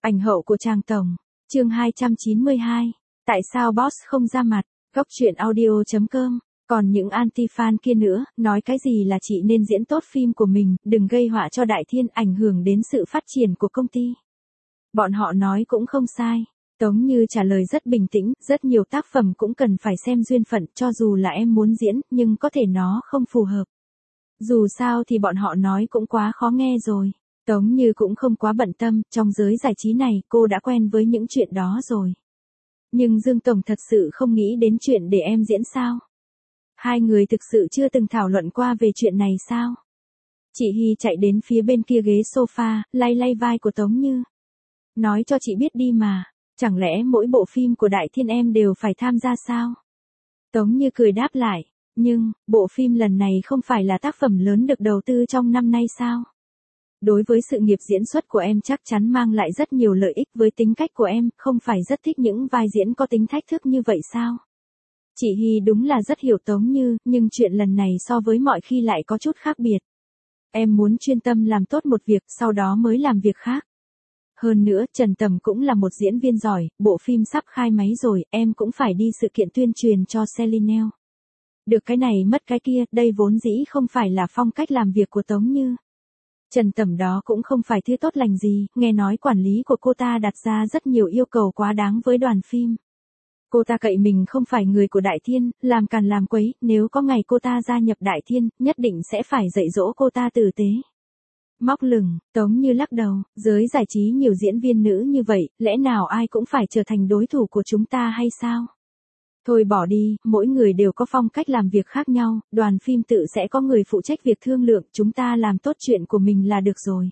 Ảnh hậu của Tràng Tổng. Chương 292. Tại sao boss không ra mặt? Góc truyện audio.com. Còn những anti-fan kia nữa, nói cái gì là chị nên diễn tốt phim của mình, đừng gây họa cho Đại Thiên, ảnh hưởng đến sự phát triển của công ty. Bọn họ nói cũng không sai. Tống Như trả lời rất bình tĩnh, rất nhiều tác phẩm cũng cần phải xem duyên phận, cho dù là em muốn diễn, nhưng có thể nó không phù hợp. Dù sao thì bọn họ nói cũng quá khó nghe rồi. Tống Như cũng không quá bận tâm, trong giới giải trí này cô đã quen với những chuyện đó rồi. Nhưng Dương Tổng thật sự không nghĩ đến chuyện để em diễn sao? Hai người thực sự chưa từng thảo luận qua về chuyện này sao? Chị Hy chạy đến phía bên kia ghế sofa, lay lay vai của Tống Như. Nói cho chị biết đi mà, chẳng lẽ mỗi bộ phim của Đại Thiên em đều phải tham gia sao? Tống Như cười đáp lại, nhưng, bộ phim lần này không phải là tác phẩm lớn được đầu tư trong năm nay sao? Đối với sự nghiệp diễn xuất của em chắc chắn mang lại rất nhiều lợi ích, với tính cách của em, không phải rất thích những vai diễn có tính thách thức như vậy sao? Chị Hy đúng là rất hiểu Tống Như, nhưng chuyện lần này so với mọi khi lại có chút khác biệt. Em muốn chuyên tâm làm tốt một việc, sau đó mới làm việc khác. Hơn nữa, Trần Tầm cũng là một diễn viên giỏi, bộ phim sắp khai máy rồi, em cũng phải đi sự kiện tuyên truyền cho Celine. Được cái này mất cái kia, đây vốn dĩ không phải là phong cách làm việc của Tống Như. Trần Tầm đó cũng không phải thứ tốt lành gì, nghe nói quản lý của cô ta đặt ra rất nhiều yêu cầu quá đáng với đoàn phim. Cô ta cậy mình không phải người của Đại Thiên, làm càn làm quấy, nếu có ngày cô ta gia nhập Đại Thiên, nhất định sẽ phải dạy dỗ cô ta tử tế. Móc lửng, Tống Như lắc đầu, giới giải trí nhiều diễn viên nữ như vậy, lẽ nào ai cũng phải trở thành đối thủ của chúng ta hay sao? Thôi bỏ đi, mỗi người đều có phong cách làm việc khác nhau, đoàn phim tự sẽ có người phụ trách việc thương lượng, chúng ta làm tốt chuyện của mình là được rồi.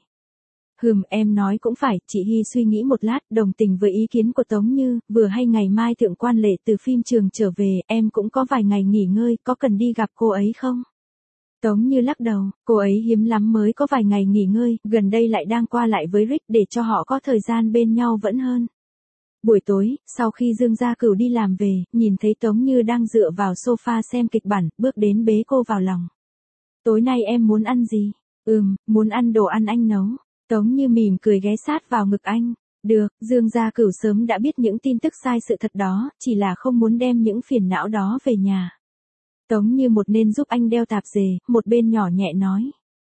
Em nói cũng phải, chị Hy suy nghĩ một lát, đồng tình với ý kiến của Tống Như, vừa hay ngày mai Thượng Quan Lệ từ phim trường trở về, em cũng có vài ngày nghỉ ngơi, có cần đi gặp cô ấy không? Tống Như lắc đầu, cô ấy hiếm lắm mới có vài ngày nghỉ ngơi, gần đây lại đang qua lại với Rick để cho họ có thời gian bên nhau vẫn hơn. Buổi tối, sau khi Dương Gia Cửu đi làm về, nhìn thấy Tống Như đang dựa vào sofa xem kịch bản, bước đến bế cô vào lòng. Tối nay em muốn ăn gì? Muốn ăn đồ ăn anh nấu. Tống Như mỉm cười ghé sát vào ngực anh. Được, Dương Gia Cửu sớm đã biết những tin tức sai sự thật đó, chỉ là không muốn đem những phiền não đó về nhà. Tống Như một nên giúp anh đeo tạp dề, một bên nhỏ nhẹ nói.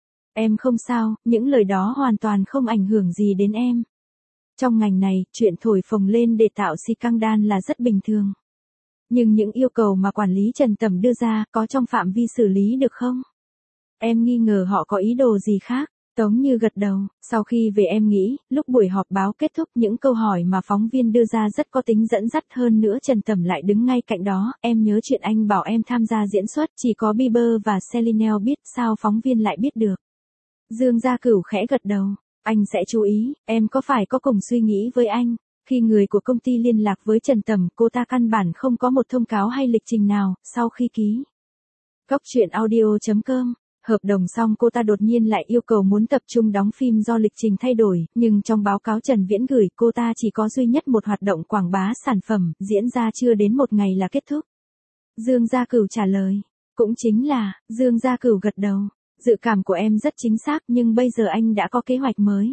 Em không sao, những lời đó hoàn toàn không ảnh hưởng gì đến em. Trong ngành này, chuyện thổi phồng lên để tạo scandal là rất bình thường. Nhưng những yêu cầu mà quản lý Trần Tầm đưa ra, có trong phạm vi xử lý được không? Em nghi ngờ họ có ý đồ gì khác. Tống Như gật đầu, sau khi về em nghĩ, lúc buổi họp báo kết thúc những câu hỏi mà phóng viên đưa ra rất có tính dẫn dắt, hơn nữa Trần Tầm lại đứng ngay cạnh đó, em nhớ chuyện anh bảo em tham gia diễn xuất, chỉ có Bieber và Celine biết, sao phóng viên lại biết được. Dương Gia Cửu khẽ gật đầu, anh sẽ chú ý, em có phải có cùng suy nghĩ với anh, khi người của công ty liên lạc với Trần Tầm, cô ta căn bản không có một thông cáo hay lịch trình nào, sau khi ký. Góc truyện audio.com. Hợp đồng xong cô ta đột nhiên lại yêu cầu muốn tập trung đóng phim do lịch trình thay đổi, nhưng trong báo cáo Trần Viễn gửi cô ta chỉ có duy nhất một hoạt động quảng bá sản phẩm, diễn ra chưa đến một ngày là kết thúc. Dương Gia Cửu trả lời, cũng chính là, Dương Gia Cửu gật đầu, dự cảm của em rất chính xác nhưng bây giờ anh đã có kế hoạch mới.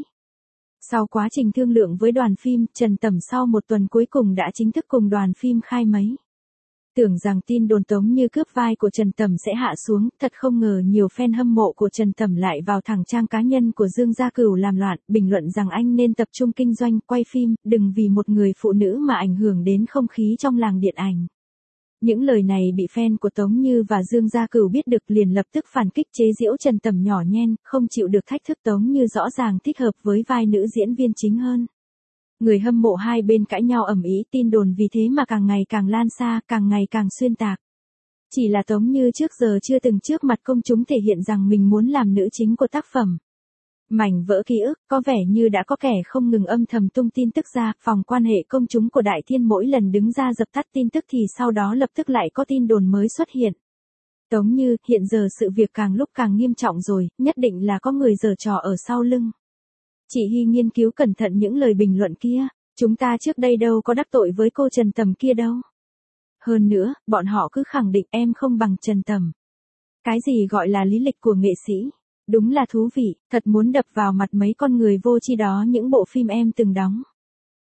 Sau quá trình thương lượng với đoàn phim, Trần Tầm sau một tuần cuối cùng đã chính thức cùng đoàn phim khai máy. Tưởng rằng tin đồn Tống Như cướp vai của Trần Tầm sẽ hạ xuống, thật không ngờ nhiều fan hâm mộ của Trần Tầm lại vào thẳng trang cá nhân của Dương Gia Cửu làm loạn, bình luận rằng anh nên tập trung kinh doanh, quay phim, đừng vì một người phụ nữ mà ảnh hưởng đến không khí trong làng điện ảnh. Những lời này bị fan của Tống Như và Dương Gia Cửu biết được liền lập tức phản kích chế giễu Trần Tầm nhỏ nhen, không chịu được thách thức Tống Như rõ ràng thích hợp với vai nữ diễn viên chính hơn. Người hâm mộ hai bên cãi nhau ầm ĩ, tin đồn vì thế mà càng ngày càng lan xa, càng ngày càng xuyên tạc. Chỉ là Tống Như trước giờ chưa từng trước mặt công chúng thể hiện rằng mình muốn làm nữ chính của tác phẩm. Mảnh vỡ ký ức, có vẻ như đã có kẻ không ngừng âm thầm tung tin tức ra, phòng quan hệ công chúng của Đại Thiên mỗi lần đứng ra dập tắt tin tức thì sau đó lập tức lại có tin đồn mới xuất hiện. Tống Như, hiện giờ sự việc càng lúc càng nghiêm trọng rồi, nhất định là có người giở trò ở sau lưng. Chị Hy nghiên cứu cẩn thận những lời bình luận kia, chúng ta trước đây đâu có đắc tội với cô Trần Tầm kia đâu. Hơn nữa, bọn họ cứ khẳng định em không bằng Trần Tầm. Cái gì gọi là lý lịch của nghệ sĩ? Đúng là thú vị, thật muốn đập vào mặt mấy con người vô tri đó những bộ phim em từng đóng.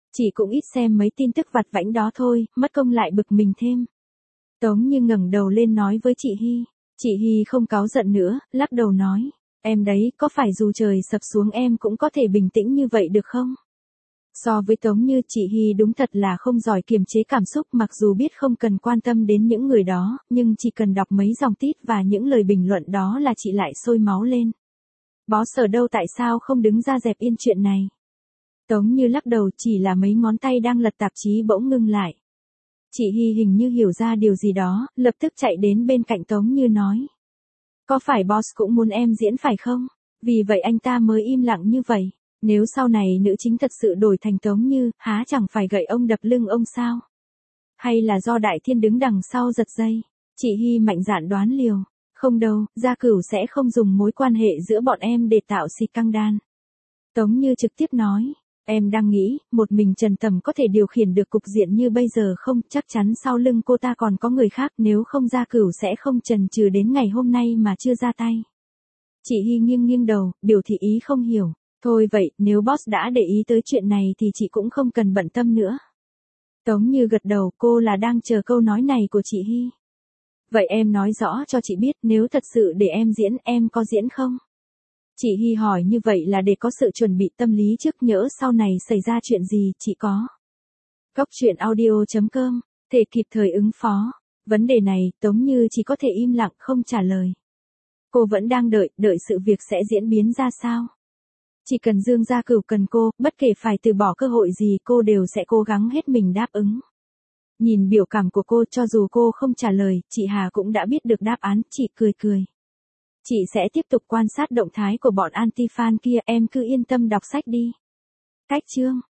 Chị cũng ít xem mấy tin tức vặt vãnh đó thôi, mất công lại bực mình thêm. Tống Như ngẩng đầu lên nói với chị Hy. Chị Hy không cáu giận nữa, lắc đầu nói. Em đấy, có phải dù trời sập xuống em cũng có thể bình tĩnh như vậy được không? So với Tống Như, chị Hy đúng thật là không giỏi kiềm chế cảm xúc, mặc dù biết không cần quan tâm đến những người đó, nhưng chỉ cần đọc mấy dòng tít và những lời bình luận đó là chị lại sôi máu lên. Boss ở đâu, tại sao không đứng ra dẹp yên chuyện này? Tống Như lắc đầu, chỉ là mấy ngón tay đang lật tạp chí bỗng ngưng lại. Chị Hy hình như hiểu ra điều gì đó, lập tức chạy đến bên cạnh Tống Như nói. Có phải boss cũng muốn em diễn phải không? Vì vậy anh ta mới im lặng như vậy. Nếu sau này nữ chính thật sự đổi thành Tống Như, há chẳng phải gậy ông đập lưng ông sao? Hay là do Đại Thiên đứng đằng sau giật dây? Chị Hy mạnh dạn đoán liều. Không đâu, Gia Cửu sẽ không dùng mối quan hệ giữa bọn em để tạo xì căng đan. Tống Như trực tiếp nói. Em đang nghĩ, một mình Trần Tầm có thể điều khiển được cục diện như bây giờ không? Chắc chắn sau lưng cô ta còn có người khác, nếu không Gia Cửu sẽ không chần chừ đến ngày hôm nay mà chưa ra tay. Chị Hy nghiêng đầu, biểu thị ý không hiểu. Thôi vậy, nếu boss đã để ý tới chuyện này thì chị cũng không cần bận tâm nữa. Tống Như gật đầu, cô là đang chờ câu nói này của chị Hy. Vậy em nói rõ cho chị biết, nếu thật sự để em diễn, em có diễn không? Chị Hy hỏi như vậy là để có sự chuẩn bị tâm lý trước, nhỡ sau này xảy ra chuyện gì, chị có. Góc truyện audio.com, thể kịp thời ứng phó. Vấn đề này, Tống Như chỉ có thể im lặng không trả lời. Cô vẫn đang đợi sự việc sẽ diễn biến ra sao. Chỉ cần Dương Gia Cửu cần cô, bất kể phải từ bỏ cơ hội gì cô đều sẽ cố gắng hết mình đáp ứng. Nhìn biểu cảm của cô, cho dù cô không trả lời, chị Hà cũng đã biết được đáp án, chị cười. Chị sẽ tiếp tục quan sát động thái của bọn anti-fan kia, em cứ yên tâm đọc sách đi. Cách chương